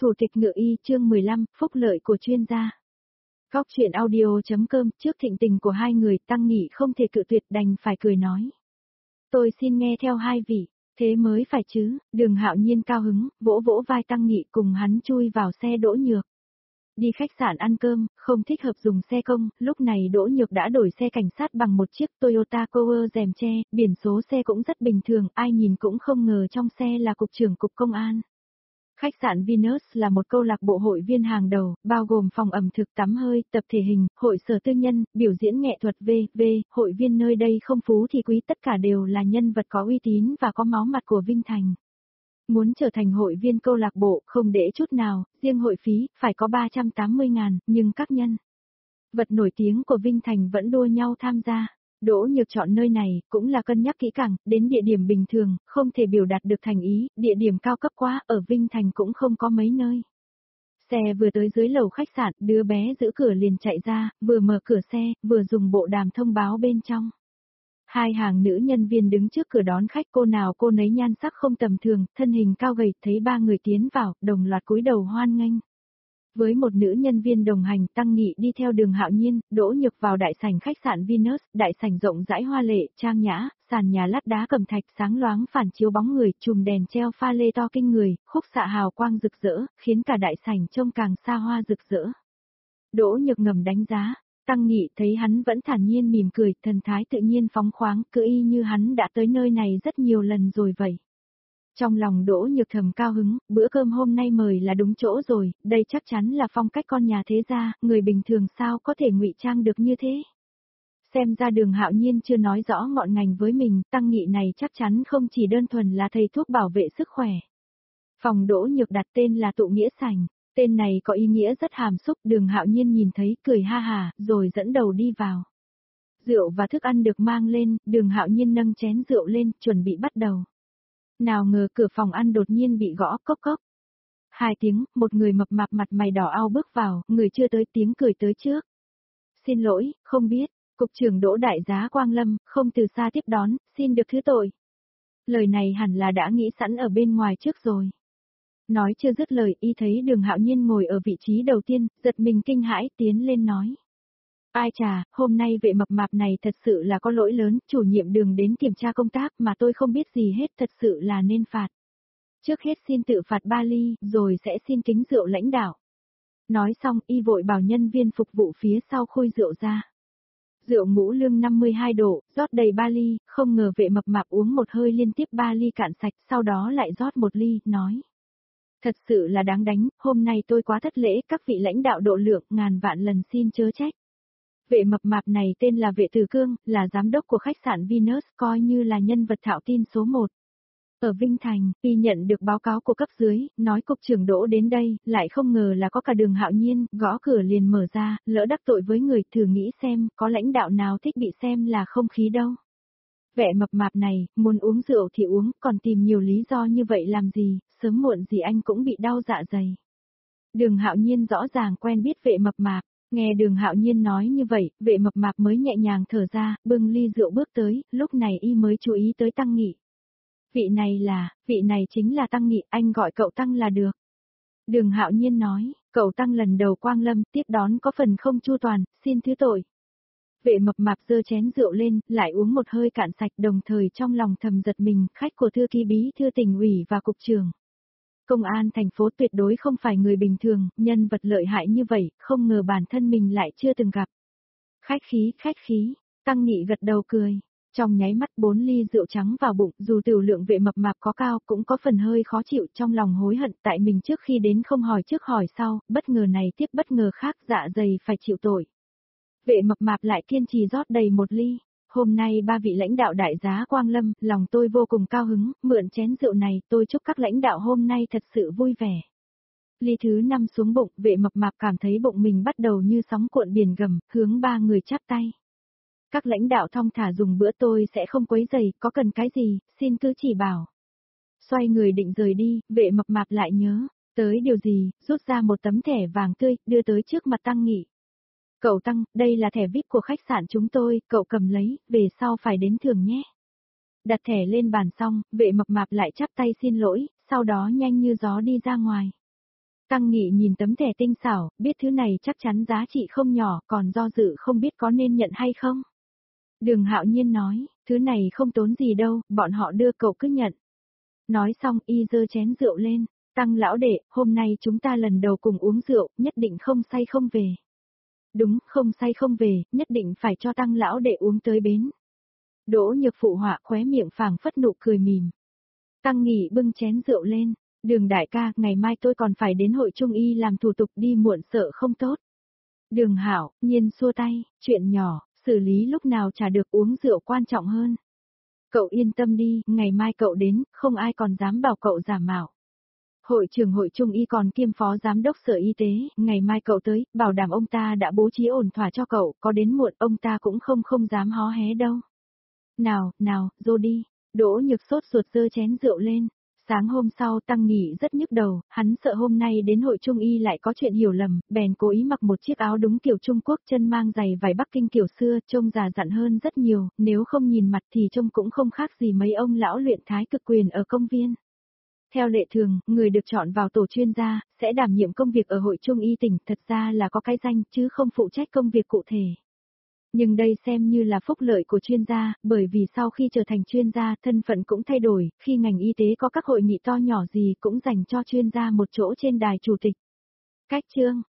Thủ tịch Ngự Y chương 15, phúc lợi của chuyên gia. Góc chuyện audio.com. Trước thịnh tình của hai người, Tăng Nghị không thể cự tuyệt, đành phải cười nói. Tôi xin nghe theo hai vị, thế mới phải chứ. Đường Hạo Nhiên cao hứng, vỗ vỗ vai Tăng Nghị cùng hắn chui vào xe Đỗ Nhược. Đi khách sạn ăn cơm, không thích hợp dùng xe công, lúc này Đỗ Nhược đã đổi xe cảnh sát bằng một chiếc Toyota Corolla rèm che, biển số xe cũng rất bình thường, ai nhìn cũng không ngờ trong xe là cục trưởng cục công an. Khách sạn Venus là một câu lạc bộ hội viên hàng đầu, bao gồm phòng ẩm thực, tắm hơi, tập thể hình, hội sở tư nhân, biểu diễn nghệ thuật v.v. Hội viên nơi đây không phú thì quý, tất cả đều là nhân vật có uy tín và có máu mặt của Vinh Thành. Muốn trở thành hội viên câu lạc bộ không đễ chút nào, riêng hội phí phải có 380.000, nhưng các nhân vật nổi tiếng của Vinh Thành vẫn đua nhau tham gia. Đỗ Nhược chọn nơi này cũng là cân nhắc kỹ càng, đến địa điểm bình thường, không thể biểu đạt được thành ý, địa điểm cao cấp quá, ở Vinh Thành cũng không có mấy nơi. Xe vừa tới dưới lầu khách sạn, đứa bé giữ cửa liền chạy ra, vừa mở cửa xe, vừa dùng bộ đàm thông báo bên trong. Hai hàng nữ nhân viên đứng trước cửa đón khách, cô nào cô nấy nhan sắc không tầm thường, thân hình cao gầy, thấy ba người tiến vào, đồng loạt cúi đầu hoan nghênh. Với một nữ nhân viên đồng hành, Tăng Nghị đi theo Đường Hạo Nhiên, Đỗ Nhược vào đại sảnh khách sạn Venus, đại sảnh rộng rãi hoa lệ, trang nhã, sàn nhà lát đá cẩm thạch sáng loáng phản chiếu bóng người, chùm đèn treo pha lê to kinh người, khúc xạ hào quang rực rỡ, khiến cả đại sảnh trông càng xa hoa rực rỡ. Đỗ Nhược ngầm đánh giá, Tăng Nghị thấy hắn vẫn thản nhiên mỉm cười, thần thái tự nhiên phóng khoáng, cứ y như hắn đã tới nơi này rất nhiều lần rồi vậy. Trong lòng Đỗ Nhược thầm cao hứng, bữa cơm hôm nay mời là đúng chỗ rồi, đây chắc chắn là phong cách con nhà thế gia, người bình thường sao có thể ngụy trang được như thế. Xem ra Đường Hạo Nhiên chưa nói rõ ngọn ngành với mình, Tăng Nghị này chắc chắn không chỉ đơn thuần là thầy thuốc bảo vệ sức khỏe. Phòng Đỗ Nhược đặt tên là Tụ Nghĩa Sảnh, tên này có ý nghĩa rất hàm xúc, Đường Hạo Nhiên nhìn thấy cười ha hà, rồi dẫn đầu đi vào. Rượu và thức ăn được mang lên, Đường Hạo Nhiên nâng chén rượu lên, chuẩn bị bắt đầu. Nào ngờ cửa phòng ăn đột nhiên bị gõ cốc cốc. 2 tiếng, một người mập mạp mặt mày đỏ ao bước vào, người chưa tới tiếng cười tới trước. Xin lỗi, không biết, cục trưởng Đỗ đại giá Quang Lâm, không từ xa tiếp đón, xin được thứ tội. Lời này hẳn là đã nghĩ sẵn ở bên ngoài trước rồi. Nói chưa dứt lời, y thấy Đường Hạo Nhiên ngồi ở vị trí đầu tiên, giật mình kinh hãi tiến lên nói. Ai chà, hôm nay vệ mập mạp này thật sự là có lỗi lớn, chủ nhiệm Đường đến kiểm tra công tác mà tôi không biết gì hết, thật sự là nên phạt. Trước hết xin tự phạt 3 ly, rồi sẽ xin kính rượu lãnh đạo. Nói xong, y vội bảo nhân viên phục vụ phía sau khui rượu ra. Rượu ngũ lương 52 độ, rót đầy 3 ly, không ngờ vệ mập mạp uống một hơi liên tiếp 3 ly cạn sạch, sau đó lại rót 1 ly, nói. Thật sự là đáng đánh, hôm nay tôi quá thất lễ, các vị lãnh đạo độ lượng, ngàn vạn lần xin chớ trách. Vệ mập mạp này tên là Vệ Từ Cương, là giám đốc của khách sạn Venus, coi như là nhân vật thạo tin số 1. Ở Vinh Thành, y nhận được báo cáo của cấp dưới, nói cục trưởng Đỗ đến đây, lại không ngờ là có cả Đường Hạo Nhiên, gõ cửa liền mở ra, lỡ đắc tội với người, thử nghĩ xem, có lãnh đạo nào thích bị xem là không khí đâu. Vệ mập mạp này, muốn uống rượu thì uống, còn tìm nhiều lý do như vậy làm gì, sớm muộn gì anh cũng bị đau dạ dày. Đường Hạo Nhiên rõ ràng quen biết vệ mập mạp. Nghe Đường Hạo Nhiên nói như vậy, vệ mập mạp mới nhẹ nhàng thở ra, bưng ly rượu bước tới, lúc này y mới chú ý tới Tăng Nghị. Vị này chính là Tăng Nghị, anh gọi cậu Tăng là được. Đường Hạo Nhiên nói, cậu Tăng lần đầu Quang Lâm, tiếp đón có phần không chu toàn, xin thứ tội. Vệ mập mạp giơ chén rượu lên, lại uống một hơi cạn sạch, đồng thời trong lòng thầm giật mình, khách của thư ký bí thư tỉnh ủy và cục trưởng. Công an thành phố tuyệt đối không phải người bình thường, nhân vật lợi hại như vậy, không ngờ bản thân mình lại chưa từng gặp. Khách khí, Tăng Nghị gật đầu cười. Trong nháy mắt 4 ly rượu trắng vào bụng, dù tiểu lượng vệ mập mạp có cao cũng có phần hơi khó chịu, trong lòng hối hận tại mình trước khi đến không hỏi trước hỏi sau, bất ngờ này tiếp bất ngờ khác, dạ dày phải chịu tội. Vệ mập mạp lại kiên trì rót đầy 1 ly. Hôm nay 3 vị lãnh đạo đại giá Quang Lâm, lòng tôi vô cùng cao hứng, mượn chén rượu này, tôi chúc các lãnh đạo hôm nay thật sự vui vẻ. Ly thứ 5 xuống bụng, vệ mập mạp cảm thấy bụng mình bắt đầu như sóng cuộn biển gầm, hướng 3 người chắp tay. Các lãnh đạo thong thả dùng bữa, tôi sẽ không quấy rầy, có cần cái gì, xin cứ chỉ bảo. Xoay người định rời đi, vệ mập mạp lại nhớ tới điều gì, rút ra một tấm thẻ vàng tươi, đưa tới trước mặt Tăng Nghị. Cậu Tăng, đây là thẻ VIP của khách sạn chúng tôi, cậu cầm lấy, về sau phải đến thưởng nhé. Đặt thẻ lên bàn xong, vệ mập mạp lại chắp tay xin lỗi, sau đó nhanh như gió đi ra ngoài. Tăng Nghị nhìn tấm thẻ tinh xảo, biết thứ này chắc chắn giá trị không nhỏ, còn do dự không biết có nên nhận hay không. Đường Hạo Nhiên nói, thứ này không tốn gì đâu, bọn họ đưa cậu cứ nhận. Nói xong y giơ chén rượu lên, Tăng lão đệ, hôm nay chúng ta lần đầu cùng uống rượu, nhất định không say không về. Đúng, không say không về, nhất định phải cho Tăng lão đệ uống tới bến. Đỗ Nhược phụ họa khóe miệng phảng phất nụ cười mỉm. Tăng Nghị bưng chén rượu lên, Đường đại ca, ngày mai tôi còn phải đến hội trung y làm thủ tục, đi muộn sợ không tốt. Đường Hạo Nhiên xua tay, chuyện nhỏ, xử lý lúc nào trả được, uống rượu quan trọng hơn. Cậu yên tâm đi, ngày mai cậu đến, không ai còn dám bảo cậu giả mạo. Hội trưởng hội trung y còn kiêm phó giám đốc sở y tế, ngày mai cậu tới, bảo đảm ông ta đã bố trí ổn thỏa cho cậu, có đến muộn ông ta cũng không dám hó hé đâu. Nào, dô đi. Đỗ Nhược sốt ruột giơ chén rượu lên. Sáng hôm sau Tăng Nghị rất nhức đầu, hắn sợ hôm nay đến hội trung y lại có chuyện hiểu lầm, bèn cố ý mặc một chiếc áo đúng kiểu Trung Quốc, chân mang giày vải Bắc Kinh kiểu xưa, trông già dặn hơn rất nhiều, nếu không nhìn mặt thì trông cũng không khác gì mấy ông lão luyện thái cực quyền ở công viên. Theo lệ thường, người được chọn vào tổ chuyên gia, sẽ đảm nhiệm công việc ở hội trung y tỉnh, thật ra là có cái danh, chứ không phụ trách công việc cụ thể. Nhưng đây xem như là phúc lợi của chuyên gia, bởi vì sau khi trở thành chuyên gia, thân phận cũng thay đổi, khi ngành y tế có các hội nghị to nhỏ gì cũng dành cho chuyên gia một chỗ trên đài chủ tịch. Cách chương